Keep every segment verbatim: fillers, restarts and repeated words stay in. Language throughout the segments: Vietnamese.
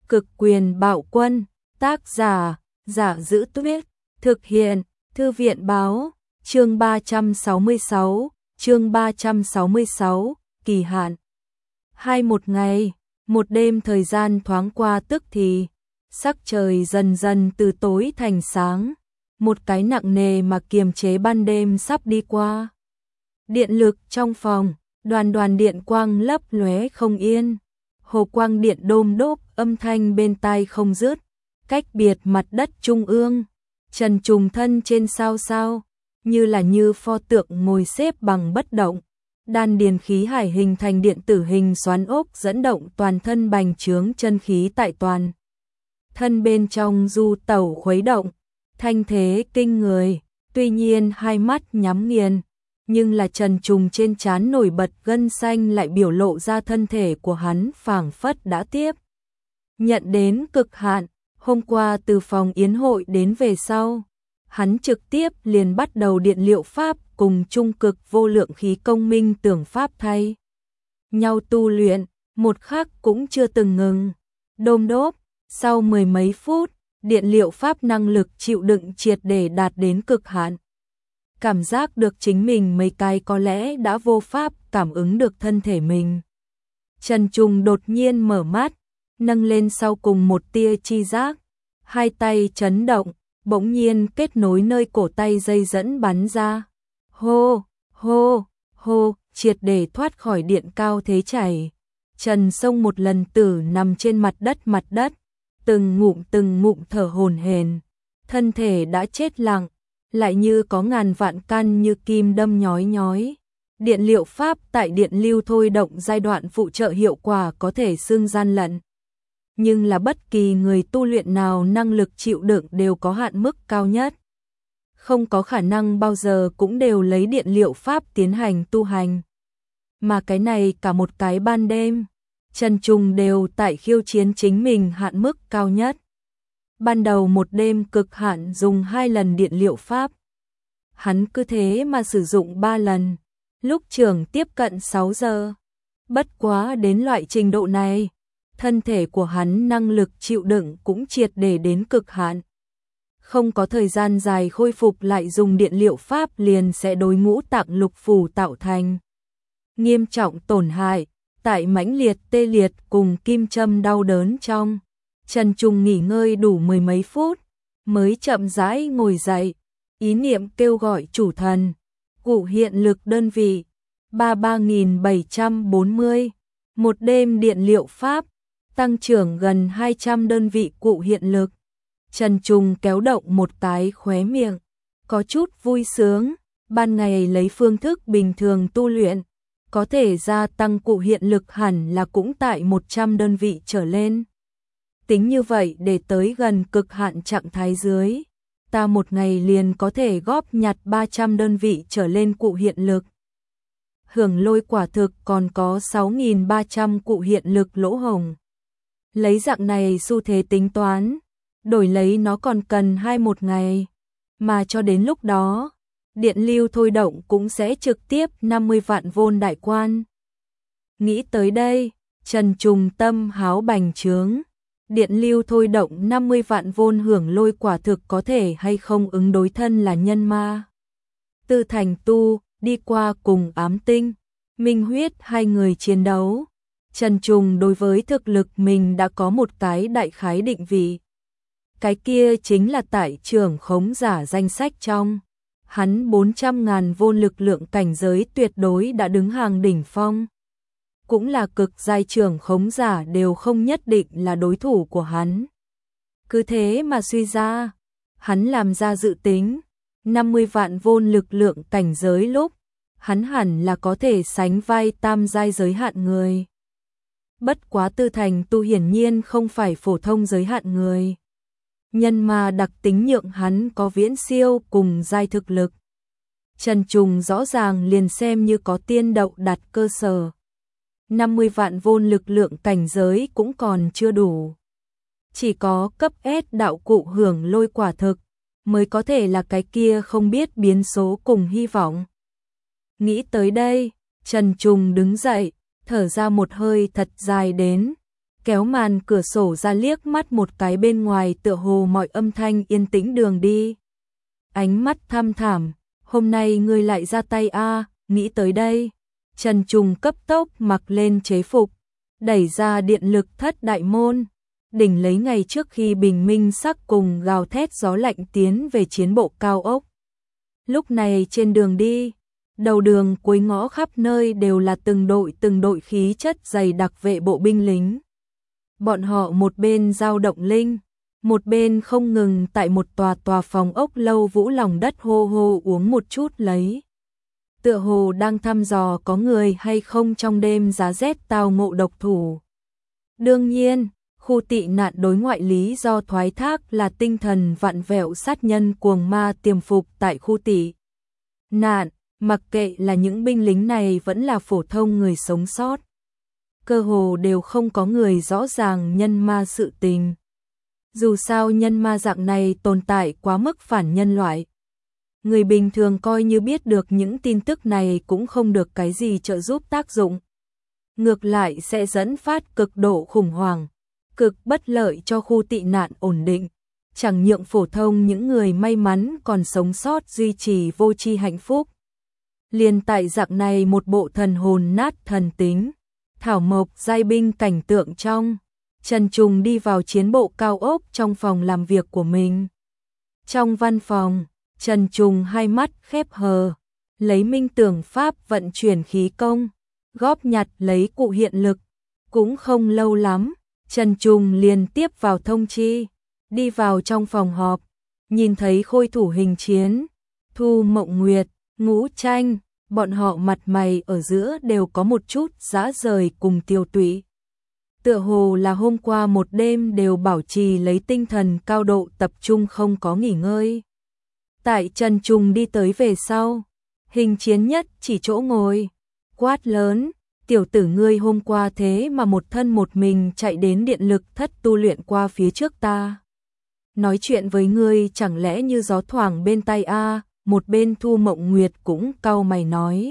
Cực quyền bạo quân, tác giả, Giả Giữ Tuyết, thực hiện, Thư viện báo, chương ba trăm sáu mươi sáu, chương ba trăm sáu mươi sáu, kỳ hạn. Hai một ngày, một đêm thời gian thoáng qua tức thì, sắc trời dần dần từ tối thành sáng, một cái nặng nề mà kiềm chế ban đêm sắp đi qua. Điện lực trong phòng, đoàn đoàn điện quang lấp lóe không yên. Hồ quang điện đôm đốp, âm thanh bên tai không dứt. Cách biệt mặt đất trung ương, Trần trùng thân trên sao sao, như là như pho tượng ngồi xếp bằng bất động. Đan điền khí hải hình thành điện tử hình xoắn ốc dẫn động toàn thân bành trướng chân khí tại toàn. Thân bên trong du tẩu khuấy động, thanh thế kinh người, tuy nhiên hai mắt nhắm nghiền. Nhưng là Trần trùng trên trán nổi bật gân xanh lại biểu lộ ra thân thể của hắn phảng phất đã tiếp. Nhận đến cực hạn, hôm qua từ phòng yến hội đến về sau, hắn trực tiếp liền bắt đầu điện liệu pháp cùng trung cực vô lượng khí công minh tưởng pháp thay. Nhau tu luyện, một khắc cũng chưa từng ngừng. Đôm đốp, sau mười mấy phút, điện liệu pháp năng lực chịu đựng triệt để đạt đến cực hạn. Cảm giác được chính mình mấy cái có lẽ đã vô pháp cảm ứng được thân thể mình. Trần trùng đột nhiên mở mắt, nâng lên sau cùng một tia chi giác, hai tay chấn động, bỗng nhiên kết nối nơi cổ tay dây dẫn bắn ra. Hô, hô, hô, triệt để thoát khỏi điện cao thế chảy. Trần Sông một lần tử nằm trên mặt đất mặt đất, từng ngụm từng ngụm thở hổn hển, thân thể đã chết lặng, lại như có ngàn vạn căn như kim đâm nhói nhói. Điện liệu pháp tại điện lưu thôi động giai đoạn phụ trợ hiệu quả có thể xương gian lận. Nhưng là bất kỳ người tu luyện nào năng lực chịu đựng đều có hạn mức cao nhất. Không có khả năng bao giờ cũng đều lấy điện liệu pháp tiến hành tu hành. Mà cái này cả một cái ban đêm, Trần Trùng đều tại khiêu chiến chính mình hạn mức cao nhất. Ban đầu một đêm cực hạn dùng hai lần điện liệu pháp. Hắn cứ thế mà sử dụng ba lần, lúc trường tiếp cận sáu giờ. Bất quá đến loại trình độ này, thân thể của hắn năng lực chịu đựng cũng triệt để đến cực hạn. Không có thời gian dài khôi phục lại dùng điện liệu pháp liền sẽ đối ngũ tạng lục phủ tạo thành nghiêm trọng tổn hại, tại mãnh liệt tê liệt cùng kim châm đau đớn trong. Trần Trùng nghỉ ngơi đủ mười mấy phút, mới chậm rãi ngồi dậy, ý niệm kêu gọi chủ thần, cụ hiện lực đơn vị, ba mươi ba nghìn bảy trăm bốn mươi, một đêm điện liệu pháp, tăng trưởng gần hai trăm đơn vị cụ hiện lực. Trần Trùng kéo động một cái khóe miệng, có chút vui sướng, ban ngày lấy phương thức bình thường tu luyện, có thể gia tăng cụ hiện lực hẳn là cũng tại một trăm đơn vị trở lên. Tính như vậy để tới gần cực hạn trạng thái dưới, ta một ngày liền có thể góp nhặt ba trăm đơn vị trở lên cụ hiện lực. Hưởng lôi quả thực còn có sáu nghìn ba trăm cụ hiện lực lỗ hổng. Lấy dạng này xu thế tính toán, đổi lấy nó còn cần hai một ngày, mà cho đến lúc đó, điện lưu thôi động cũng sẽ trực tiếp năm mươi vạn vôn đại quan. Nghĩ tới đây, Trần Trùng tâm háo bành trướng. Điện lưu thôi động năm mươi vạn vôn hưởng lôi quả thực có thể hay không ứng đối thân là nhân ma. Tư Thành Tu, đi qua cùng Ám Tinh, Minh Huyết hai người chiến đấu. Trần Trùng đối với thực lực mình đã có một cái đại khái định vị. Cái kia chính là tại trưởng khống giả danh sách trong. Hắn bốn trăm ngàn vôn lực lượng cảnh giới tuyệt đối đã đứng hàng đỉnh phong. Cũng là cực giai trưởng khống giả đều không nhất định là đối thủ của hắn. Cứ thế mà suy ra, hắn làm ra dự tính, năm mươi vạn vôn lực lượng cảnh giới lúc, hắn hẳn là có thể sánh vai tam giai giới hạn người. Bất quá Tư Thành Tu hiển nhiên không phải phổ thông giới hạn người. Nhân ma đặc tính nhượng hắn có viễn siêu cùng giai thực lực. Trần Trùng rõ ràng liền xem như có tiên đậu đặt cơ sở. năm mươi vạn vôn lực lượng cảnh giới cũng còn chưa đủ. Chỉ có cấp S đạo cụ hưởng lôi quả thực, mới có thể là cái kia không biết biến số cùng hy vọng. Nghĩ tới đây, Trần Trùng đứng dậy, thở ra một hơi thật dài đến, kéo màn cửa sổ ra liếc mắt một cái bên ngoài, tựa hồ mọi âm thanh yên tĩnh đường đi. Ánh mắt thăm thẳm, hôm nay ngươi lại ra tay a, à, nghĩ tới đây. Trần Trùng cấp tốc mặc lên chế phục, đẩy ra điện lực thất đại môn, đỉnh lấy ngày trước khi bình minh sắc cùng gào thét gió lạnh tiến về chiến bộ cao ốc. Lúc này trên đường đi, đầu đường cuối ngõ khắp nơi đều là từng đội từng đội khí chất dày đặc vệ bộ binh lính. Bọn họ một bên giao động linh, một bên không ngừng tại một tòa tòa phòng ốc lâu vũ lòng đất hô hô uống một chút lấy. Tựa hồ đang thăm dò có người hay không trong đêm giá rét tao ngộ độc thủ. Đương nhiên, khu tị nạn đối ngoại lý do thoái thác là tinh thần vặn vẹo sát nhân cuồng ma tiềm phục tại khu tị nạn, mặc kệ là những binh lính này vẫn là phổ thông người sống sót. Cơ hồ đều không có người rõ ràng nhân ma sự tình. Dù sao nhân ma dạng này tồn tại quá mức phản nhân loại. Người bình thường coi như biết được những tin tức này cũng không được cái gì trợ giúp tác dụng. Ngược lại sẽ dẫn phát cực độ khủng hoảng, cực bất lợi cho khu tị nạn ổn định, chẳng nhượng phổ thông những người may mắn còn sống sót duy trì vô tri hạnh phúc. Liền tại dạng này một bộ thần hồn nát thần tính, thảo mộc giai binh cảnh tượng trong, Trần Trùng đi vào chiến bộ cao ốc trong phòng làm việc của mình. Trong văn phòng, Trần Trùng hai mắt khép hờ, lấy minh tưởng pháp vận chuyển khí công, góp nhặt lấy cụ hiện lực. Cũng không lâu lắm, Trần Trùng liền tiếp vào thông chi, đi vào trong phòng họp, nhìn thấy khôi thủ hình chiến, Thu Mộng Nguyệt, Ngũ Tranh, bọn họ mặt mày ở giữa đều có một chút dã rời cùng tiêu tụy. Tựa hồ là hôm qua một đêm đều bảo trì lấy tinh thần cao độ tập trung không có nghỉ ngơi. Tại Trần Trùng đi tới về sau, hình chiến nhất chỉ chỗ ngồi, quát lớn, tiểu tử ngươi hôm qua thế mà một thân một mình chạy đến điện lực thất tu luyện qua phía trước ta. Nói chuyện với ngươi chẳng lẽ như gió thoảng bên tai a? Một bên Thu Mộng Nguyệt cũng cau mày nói.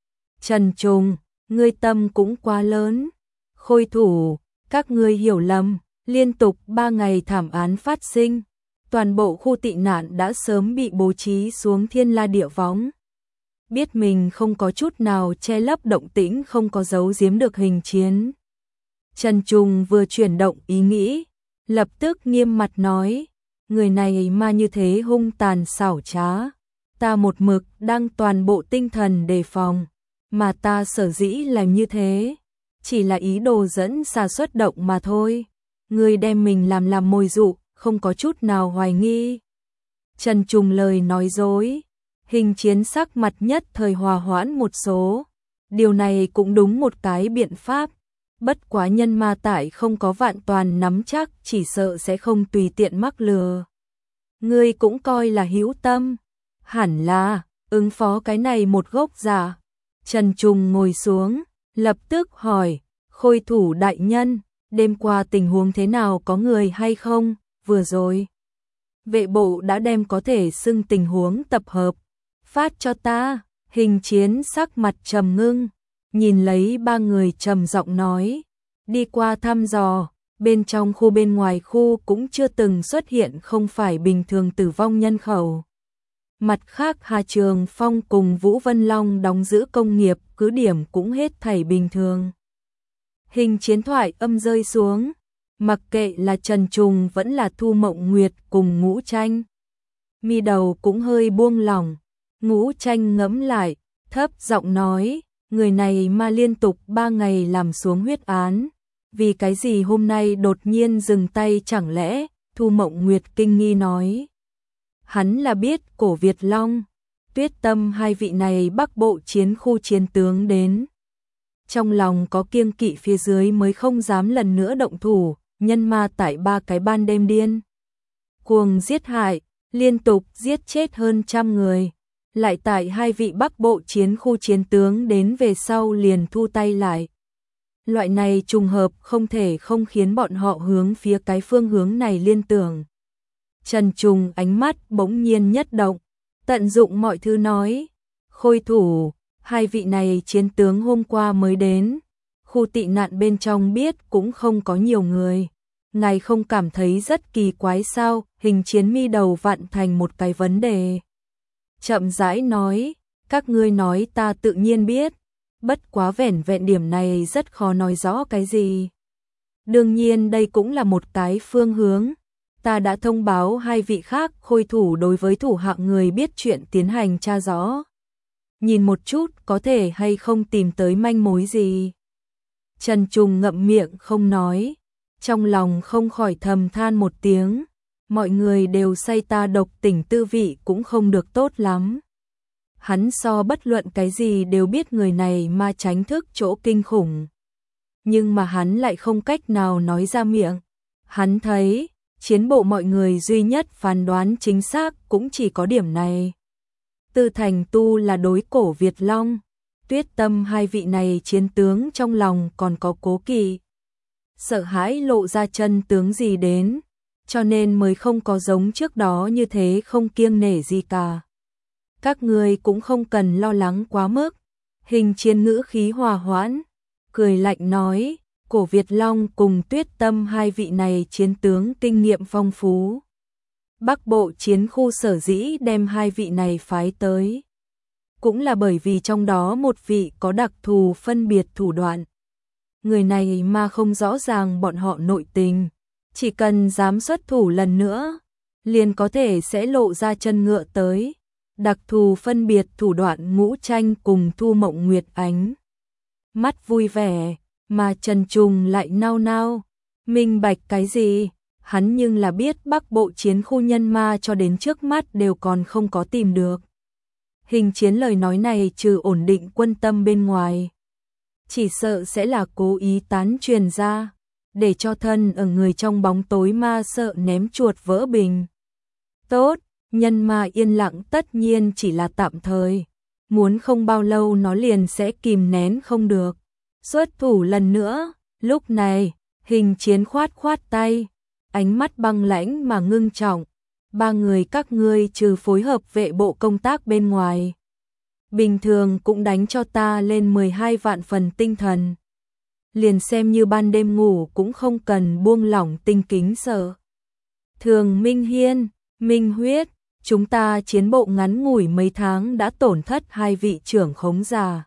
Trần Trùng, ngươi tâm cũng quá lớn. Khôi thủ, các ngươi hiểu lầm, liên tục ba ngày thảm án phát sinh. Toàn bộ khu tị nạn đã sớm bị bố trí xuống thiên la địa võng. Biết mình không có chút nào che lấp động tĩnh, không có giấu giếm được hình chiến. Trần Trùng vừa chuyển động ý nghĩ, lập tức nghiêm mặt nói, người này mà như thế hung tàn xảo trá. Ta một mực đang toàn bộ tinh thần đề phòng, mà ta sở dĩ làm như thế, chỉ là ý đồ dẫn xà xuất động mà thôi. Ngươi đem mình làm làm mồi dụ, không có chút nào hoài nghi. Trần Trùng lời nói dối, hình chiến sắc mặt nhất thời hòa hoãn một số. Điều này cũng đúng một cái biện pháp, bất quá nhân ma tại không có vạn toàn nắm chắc, chỉ sợ sẽ không tùy tiện mắc lừa. Ngươi cũng coi là hữu tâm, hẳn là ứng phó cái này một gốc giả. Trần Trùng ngồi xuống, lập tức hỏi, khôi thủ đại nhân, đêm qua tình huống thế nào, có người hay không? Vừa rồi, vệ bộ đã đem có thể xưng tình huống tập hợp phát cho ta. Hình chiến sắc mặt trầm ngưng, nhìn lấy ba người trầm giọng nói, đi qua thăm dò, bên trong khu bên ngoài khu cũng chưa từng xuất hiện không phải bình thường tử vong nhân khẩu. Mặt khác Hà Trường Phong cùng Vũ Vân Long đóng giữ công nghiệp cứ điểm cũng hết thảy bình thường. Hình chiến thoại âm rơi xuống, mặc kệ là Trần Trùng vẫn là Thu Mộng Nguyệt cùng Ngũ Tranh, mi đầu cũng hơi buông lỏng. Ngũ Tranh ngẫm lại, thấp giọng nói, người này mà liên tục ba ngày làm xuống huyết án, vì cái gì hôm nay đột nhiên dừng tay chẳng lẽ? Thu Mộng Nguyệt kinh nghi nói, hắn là biết Cổ Việt Long, Tuyết Tâm hai vị này Bắc Bộ chiến khu chiến tướng đến. Trong lòng có kiêng kỵ phía dưới mới không dám lần nữa động thủ, nhân ma tại ba cái ban đêm điên cuồng giết hại, liên tục giết chết hơn trăm người. Lại tại hai vị Bắc Bộ chiến khu chiến tướng đến về sau liền thu tay lại. Loại này trùng hợp không thể không khiến bọn họ hướng phía cái phương hướng này liên tưởng. Trần Trùng ánh mắt bỗng nhiên nhất động, tận dụng mọi thứ nói, khôi thủ, hai vị này chiến tướng hôm qua mới đến, khu tị nạn bên trong biết cũng không có nhiều người. Ngài không cảm thấy rất kỳ quái sao? Hình Chiến mi đầu vặn thành một cái vấn đề. Chậm rãi nói, các ngươi nói ta tự nhiên biết, bất quá vẻn vẹn điểm này rất khó nói rõ cái gì. Đương nhiên đây cũng là một cái phương hướng. Ta đã thông báo hai vị khác khôi thủ đối với thủ hạng người biết chuyện tiến hành tra rõ. Nhìn một chút có thể hay không tìm tới manh mối gì. Trần Trùng ngậm miệng không nói, trong lòng không khỏi thầm than một tiếng. Mọi người đều say ta độc tỉnh tư vị cũng không được tốt lắm. Hắn so bất luận cái gì đều biết người này ma tránh thức chỗ kinh khủng. Nhưng mà hắn lại không cách nào nói ra miệng. Hắn thấy, chiến bộ mọi người duy nhất phán đoán chính xác cũng chỉ có điểm này. Tư Thành Tu là đối cổ Việt Long, Tuyết Tâm hai vị này chiến tướng trong lòng còn có cố kỵ. Sợ hãi lộ ra chân tướng gì đến, cho nên mới không có giống trước đó như thế không kiêng nể gì cả. Các ngươi cũng không cần lo lắng quá mức. Hình Chiến ngữ khí hòa hoãn, cười lạnh nói, cổ Việt Long cùng Tuyết Tâm hai vị này chiến tướng kinh nghiệm phong phú. Bắc Bộ chiến khu sở dĩ đem hai vị này phái tới, cũng là bởi vì trong đó một vị có đặc thù phân biệt thủ đoạn. Người này mà không rõ ràng bọn họ nội tình, chỉ cần dám xuất thủ lần nữa, liền có thể sẽ lộ ra chân ngựa tới. Đặc thù phân biệt thủ đoạn Ngũ Tranh cùng Thu Mộng Nguyệt ánh mắt vui vẻ, mà Trần Trùng lại nao nao, minh bạch cái gì? Hắn nhưng là biết Bắc Bộ chiến khu nhân ma cho đến trước mắt đều còn không có tìm được. Hình Chiến lời nói này trừ ổn định quân tâm bên ngoài, chỉ sợ sẽ là cố ý tán truyền ra, để cho thân ở người trong bóng tối ma sợ ném chuột vỡ bình. Tốt, nhân ma yên lặng tất nhiên chỉ là tạm thời, muốn không bao lâu nó liền sẽ kìm nén không được. Xuất thủ lần nữa, lúc này, Hình Chiến khoát khoát tay, ánh mắt băng lãnh mà ngưng trọng. Ba người các ngươi trừ phối hợp vệ bộ công tác bên ngoài, bình thường cũng đánh cho ta lên mười hai vạn phần tinh thần. Liền xem như ban đêm ngủ cũng không cần buông lỏng tinh kính sợ. Thường Minh Hiên, Minh Huyết, chúng ta chiến bộ ngắn ngủi mấy tháng đã tổn thất hai vị trưởng khống già.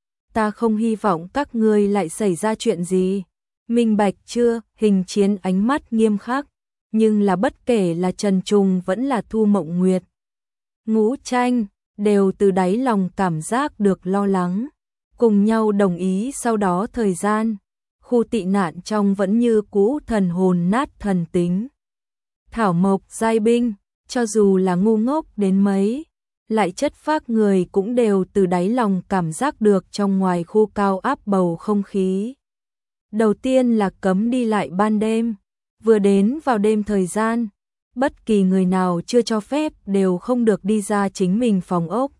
Ta không hy vọng các ngươi lại xảy ra chuyện gì. Minh bạch chưa? Hình Chiến ánh mắt nghiêm khắc, nhưng là bất kể là Trần Trùng vẫn là Thu Mộng Nguyệt, Ngũ Tranh, đều từ đáy lòng cảm giác được lo lắng, cùng nhau đồng ý. Sau đó thời gian, khu tị nạn trong vẫn như cũ thần hồn nát thần tính. Thảo mộc giai binh, cho dù là ngu ngốc đến mấy, lại chất phác người cũng đều từ đáy lòng cảm giác được trong ngoài khu cao áp bầu không khí. Đầu tiên là cấm đi lại ban đêm, vừa đến vào đêm thời gian, bất kỳ người nào chưa cho phép đều không được đi ra chính mình phòng ốc.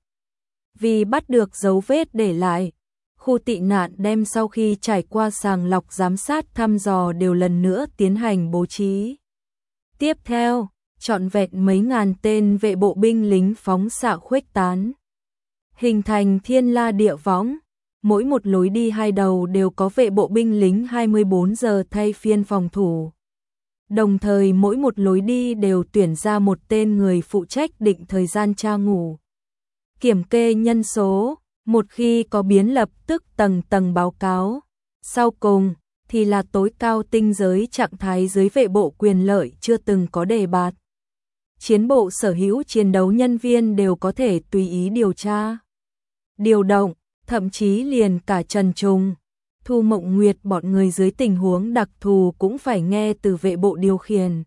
Vì bắt được dấu vết để lại, khu tị nạn đem sau khi trải qua sàng lọc giám sát thăm dò đều lần nữa tiến hành bố trí. Tiếp theo, trọn vẹn mấy ngàn tên vệ bộ binh lính phóng xạ khuếch tán, hình thành thiên la địa võng. Mỗi một lối đi hai đầu đều có vệ bộ binh lính hai mươi bốn giờ thay phiên phòng thủ. Đồng thời mỗi một lối đi đều tuyển ra một tên người phụ trách định thời gian tra ngủ, kiểm kê nhân số, một khi có biến lập tức tầng tầng báo cáo. Sau cùng thì là tối cao tinh giới trạng thái dưới vệ bộ quyền lợi chưa từng có đề bạt. Chiến bộ sở hữu chiến đấu nhân viên đều có thể tùy ý điều tra, điều động, thậm chí liền cả Trần Trùng, Thu Mộng Nguyệt bọn người dưới tình huống đặc thù cũng phải nghe từ vệ bộ điều khiển.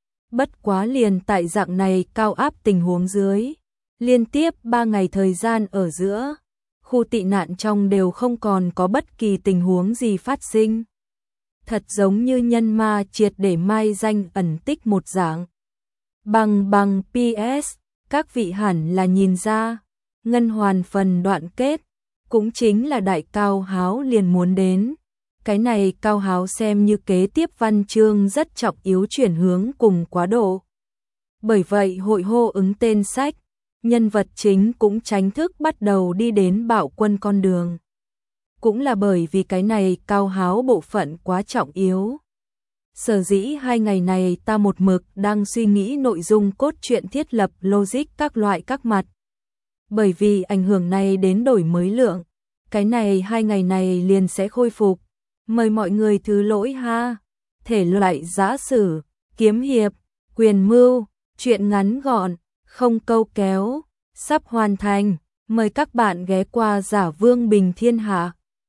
Bất quá liền tại dạng này cao áp tình huống dưới, liên tiếp ba ngày thời gian ở giữa, khu tị nạn trong đều không còn có bất kỳ tình huống gì phát sinh. Thật giống như nhân ma triệt để mai danh ẩn tích một dạng. Bằng bằng pê ét, các vị hẳn là nhìn ra, ngân hoàn phần đoạn kết, cũng chính là đại cao háo liền muốn đến. Cái này cao háo xem như kế tiếp văn chương rất trọng yếu chuyển hướng cùng quá độ. Bởi vậy hội hô ứng tên sách, nhân vật chính cũng chính thức bắt đầu đi đến bạo quân con đường. cũng là bởi vì cái này cao háo bộ phận quá trọng yếu. Sở dĩ hai ngày này ta một mực đang suy nghĩ nội dung cốt truyện, thiết lập logic các loại các mặt. Bởi vì ảnh hưởng này đến đổi mới lượng, cái này hai ngày này liền sẽ khôi phục. Mời mọi người thứ lỗi ha. Thể loại giã sử, kiếm hiệp, quyền mưu, truyện ngắn gọn, không câu kéo, sắp hoàn thành. Mời các bạn ghé qua Giả Vương Bình Thiên Hạ.